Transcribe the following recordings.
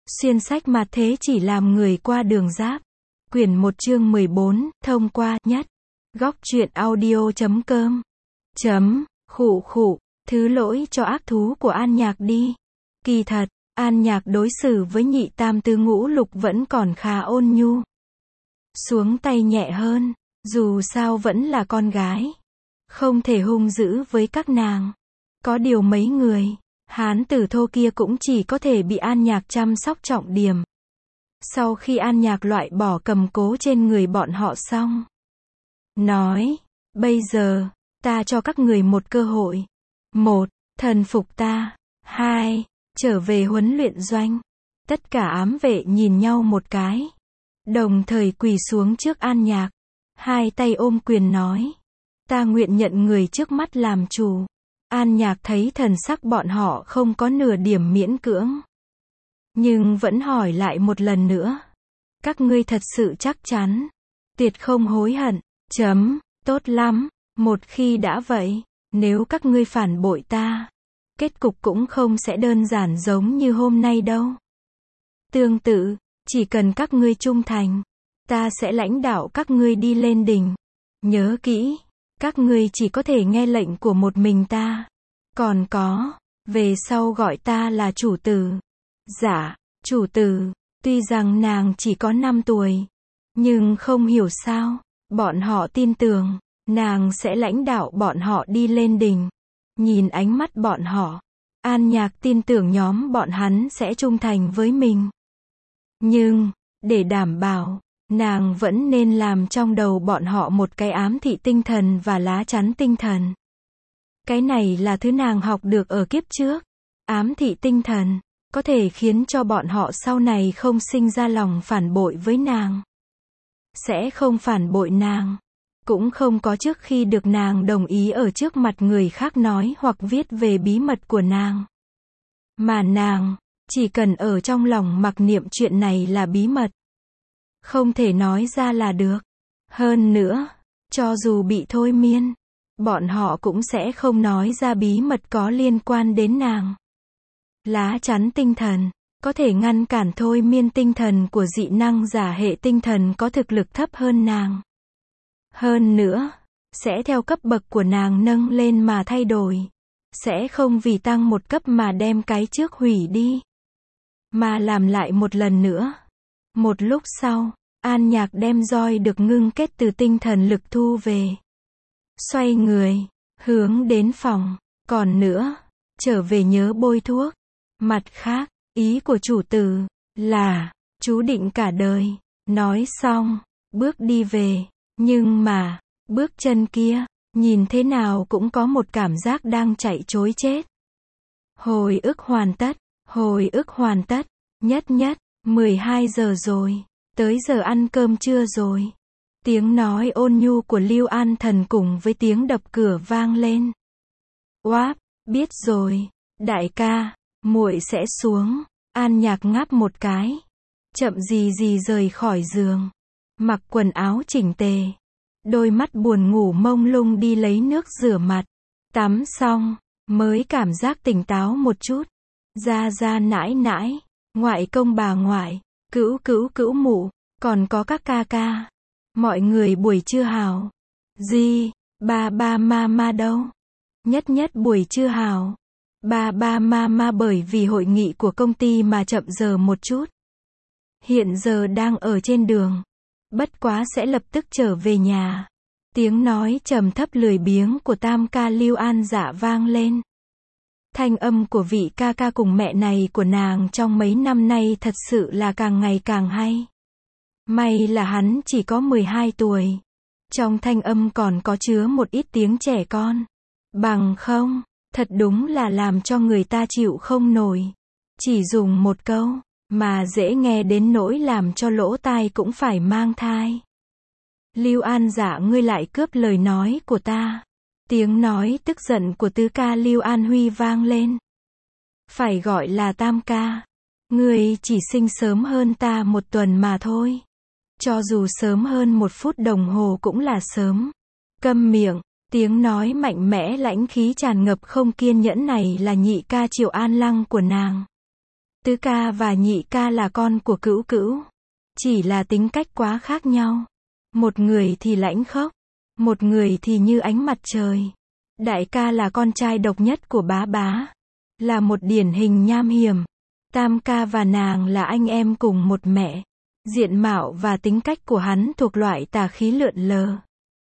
Xuyên sách mặt thế chỉ làm người qua đường giáp. Quyển 1 chương 14, thông qua, nhất. Góc truyện audio.com. Khụ khụ, thứ lỗi cho ác thú của An Nhạc đi. Kỳ thật, An Nhạc đối xử với nhị tam tứ ngũ lục vẫn còn khá ôn nhu. Xuống tay nhẹ hơn, dù sao vẫn là con gái. Không thể hung dữ với các nàng. Có điều mấy người, hán tử thô kia cũng chỉ có thể bị An Nhạc chăm sóc trọng điểm. Sau khi An Nhạc loại bỏ cầm cố trên người bọn họ xong, nói, bây giờ, ta cho các người một cơ hội. 1. Thần phục ta. 2. Trở về huấn luyện doanh. Tất cả ám vệ nhìn nhau một cái, đồng thời quỳ xuống trước An Nhạc. Hai tay ôm quyền nói, ta nguyện nhận người trước mắt làm chủ. An Nhạc thấy thần sắc bọn họ không có nửa điểm miễn cưỡng, nhưng vẫn hỏi lại một lần nữa. Các ngươi thật sự chắc chắn, tuyệt không hối hận. Tốt lắm, một khi đã vậy, nếu các ngươi phản bội ta, kết cục cũng không sẽ đơn giản giống như hôm nay đâu. Tương tự, chỉ cần các ngươi trung thành, ta sẽ lãnh đạo các ngươi đi lên đỉnh. Nhớ kỹ, các ngươi chỉ có thể nghe lệnh của một mình ta. Còn có, về sau gọi ta là chủ tử. Dạ, chủ tử. Tuy rằng nàng chỉ có 5 tuổi, nhưng không hiểu sao, bọn họ tin tưởng, nàng sẽ lãnh đạo bọn họ đi lên đỉnh. Nhìn ánh mắt bọn họ, An Nhạc tin tưởng nhóm bọn hắn sẽ trung thành với mình. Nhưng, để đảm bảo, nàng vẫn nên làm trong đầu bọn họ một cái ám thị tinh thần và lá chắn tinh thần. Cái này là thứ nàng học được ở kiếp trước. Ám thị tinh thần có thể khiến cho bọn họ sau này không sinh ra lòng phản bội với nàng. Sẽ không phản bội nàng. Cũng không có trước khi được nàng đồng ý ở trước mặt người khác nói hoặc viết về bí mật của nàng. Mà nàng, chỉ cần ở trong lòng mặc niệm chuyện này là bí mật. Không thể nói ra là được. Hơn nữa, cho dù bị thôi miên, bọn họ cũng sẽ không nói ra bí mật có liên quan đến nàng. Lá chắn tinh thần có thể ngăn cản thôi miên tinh thần của dị năng giả hệ tinh thần có thực lực thấp hơn nàng. Hơn nữa, sẽ theo cấp bậc của nàng nâng lên mà thay đổi. Sẽ không vì tăng một cấp mà đem cái trước hủy đi, mà làm lại một lần nữa. Một lúc sau, An Nhạc đem roi được ngưng kết từ tinh thần lực thu về. Xoay người, hướng đến phòng. Còn nữa, trở về nhớ bôi thuốc. Mặt khác, ý của chủ tử là, chú định cả đời. Nói xong, bước đi về. Nhưng mà, bước chân kia, nhìn thế nào cũng có một cảm giác đang chạy trối chết. Hồi ức hoàn tất. Hồi ức hoàn tất. Nhất, 12 giờ rồi. Tới giờ ăn cơm trưa rồi. Tiếng nói ôn nhu của Lưu An Thần cùng với tiếng đập cửa vang lên. Oáp, biết rồi, đại ca, muội sẽ xuống. An Nhạc ngáp một cái, chậm gì gì rời khỏi giường, mặc quần áo chỉnh tề, đôi mắt buồn ngủ mông lung đi lấy nước rửa mặt. Tắm xong, mới cảm giác tỉnh táo một chút. Gia nãi nãi, ngoại công bà ngoại, cữu mụ, còn có các ca ca. Mọi người buổi trưa hào. Ba ma đâu? Nhất buổi trưa hào. Ba ma bởi vì hội nghị của công ty mà chậm giờ một chút. Hiện giờ đang ở trên đường. Bất quá sẽ lập tức trở về nhà. Tiếng nói trầm thấp lười biếng của tam ca Lưu An Dạ vang lên. Thanh âm của vị ca ca cùng mẹ này của nàng trong mấy năm nay thật sự là càng ngày càng hay. May là hắn chỉ có 12 tuổi. Trong thanh âm còn có chứa một ít tiếng trẻ con. Bằng không, thật đúng là làm cho người ta chịu không nổi. Chỉ dùng một câu, mà dễ nghe đến nỗi làm cho lỗ tai cũng phải mang thai. Lưu An Dạ, ngươi lại cướp lời nói của ta. Tiếng nói tức giận của tứ ca Lưu An Huy vang lên. Phải gọi là tam ca. Ngươi chỉ sinh sớm hơn ta một tuần mà thôi. Cho dù sớm hơn 1 phút đồng hồ cũng là sớm. Câm miệng. Tiếng nói mạnh mẽ lãnh khí tràn ngập không kiên nhẫn này là nhị ca Triệu An Lăng của nàng. Tứ ca và nhị ca là con của Cữu Cữu. Chỉ là tính cách quá khác nhau. Một người thì lãnh khốc, một người thì như ánh mặt trời. Đại ca là con trai độc nhất của bá bá, là một điển hình nham hiểm. Tam ca và nàng là anh em cùng một mẹ. Diện mạo và tính cách của hắn thuộc loại tà khí lượn lờ.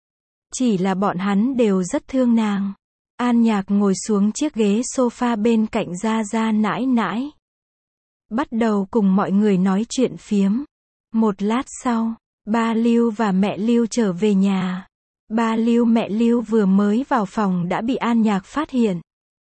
Chỉ là bọn hắn đều rất thương nàng. An Nhạc ngồi xuống chiếc ghế sofa bên cạnh Gia Gia nãi nãi. Bắt đầu cùng mọi người nói chuyện phiếm. Một lát sau, ba Lưu và mẹ Lưu trở về nhà. Ba Lưu mẹ Lưu vừa mới vào phòng đã bị An Nhạc phát hiện.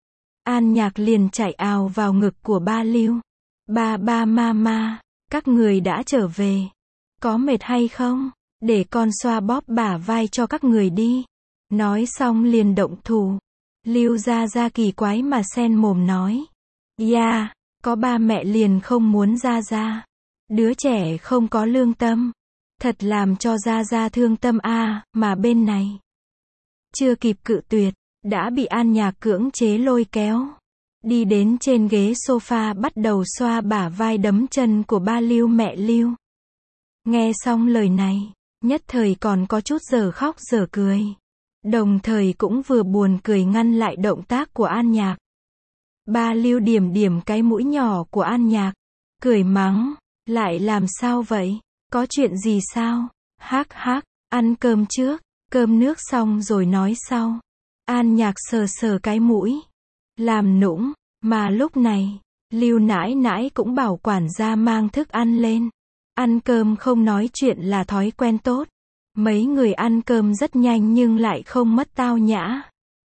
An Nhạc liền chạy ào vào ngực của ba Lưu. Ba mama, các người đã trở về. Có mệt hay không? Để con xoa bóp bả vai cho các người đi. Nói xong liền động thủ. Lưu Gia Gia kỳ quái mà sen mồm nói. Yeah, có ba mẹ liền không muốn Gia Gia. Đứa trẻ không có lương tâm. Thật làm cho Gia Gia thương tâm a, mà bên này. Chưa kịp cự tuyệt, đã bị An Nhạc cưỡng chế lôi kéo. Đi đến trên ghế sofa bắt đầu xoa bả vai đấm chân của ba Lưu mẹ Lưu. Nghe xong lời này, nhất thời còn có chút giờ khóc giờ cười. Đồng thời cũng vừa buồn cười ngăn lại động tác của An Nhạc. Ba Lưu điểm điểm cái mũi nhỏ của An Nhạc. Cười mắng, lại làm sao vậy? Có chuyện gì sao? Hắc hắc, ăn cơm trước, cơm nước xong rồi nói sau. An Nhạc sờ sờ cái mũi. Làm nũng, mà lúc này, Lưu nãi nãi cũng bảo quản gia mang thức ăn lên. Ăn cơm không nói chuyện là thói quen tốt. Mấy người ăn cơm rất nhanh nhưng lại không mất tao nhã.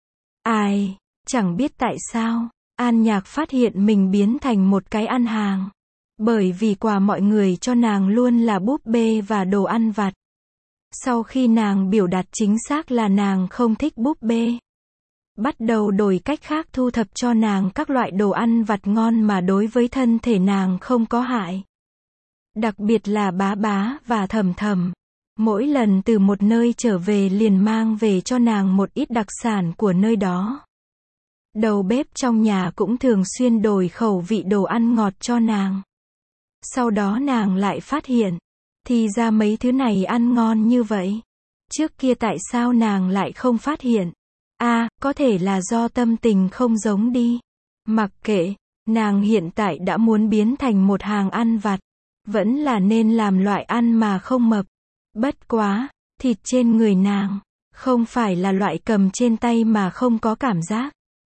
Ai, chẳng biết tại sao, An Nhạc phát hiện mình biến thành một cái ăn hàng. Bởi vì quà mọi người cho nàng luôn là búp bê và đồ ăn vặt. Sau khi nàng biểu đạt chính xác là nàng không thích búp bê, bắt đầu đổi cách khác thu thập cho nàng các loại đồ ăn vặt ngon mà đối với thân thể nàng không có hại. Đặc biệt là bá bá và thầm thầm. Mỗi lần từ một nơi trở về liền mang về cho nàng một ít đặc sản của nơi đó. Đầu bếp trong nhà cũng thường xuyên đổi khẩu vị đồ ăn ngọt cho nàng. Sau đó nàng lại phát hiện, thì ra mấy thứ này ăn ngon như vậy. Trước kia tại sao nàng lại không phát hiện? Có thể là do tâm tình không giống đi. Mặc kệ, nàng hiện tại đã muốn biến thành một hàng ăn vặt. Vẫn là nên làm loại ăn mà không mập. Bất quá, thịt trên người nàng, không phải là loại cầm trên tay mà không có cảm giác.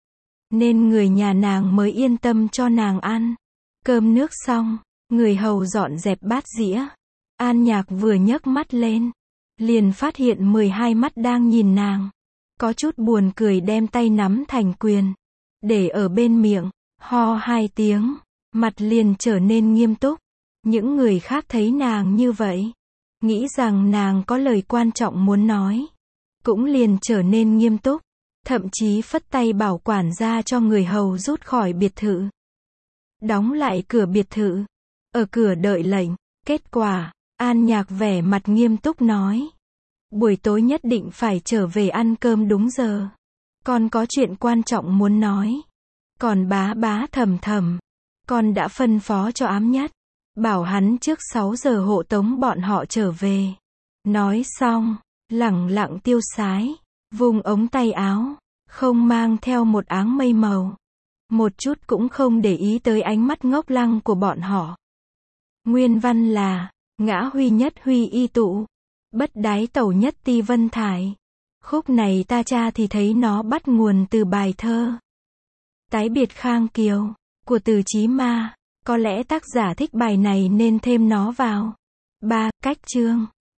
Nên người nhà nàng mới yên tâm cho nàng ăn. Cơm nước xong, người hầu dọn dẹp bát dĩa. An Nhạc vừa nhấc mắt lên, liền phát hiện 12 mắt đang nhìn nàng. Có chút buồn cười đem tay nắm thành quyền, để ở bên miệng, ho 2 tiếng, mặt liền trở nên nghiêm túc. Những người khác thấy nàng như vậy, nghĩ rằng nàng có lời quan trọng muốn nói, cũng liền trở nên nghiêm túc, thậm chí phất tay bảo quản gia cho người hầu rút khỏi biệt thự. Đóng lại cửa biệt thự, ở cửa đợi lệnh. Kết quả, An Nhạc vẻ mặt nghiêm túc nói, buổi tối nhất định phải trở về ăn cơm đúng giờ. Con có chuyện quan trọng muốn nói. Còn bá bá thầm thầm, con đã phân phó cho Ám Nhất, bảo hắn trước 6 giờ hộ tống bọn họ trở về. Nói xong, lẳng lặng tiêu sái, vùng ống tay áo, không mang theo một áng mây màu. Một chút cũng không để ý tới ánh mắt ngốc lăng của bọn họ. Nguyên văn là, ngã huy nhất huy y tụ, bất đái tẩu nhất ti vân thải. Khúc này ta tra thì thấy nó bắt nguồn từ bài thơ Tái biệt Khang Kiều, của Từ Chí Ma. Có lẽ tác giả thích bài này nên thêm nó vào. 3. Cách chương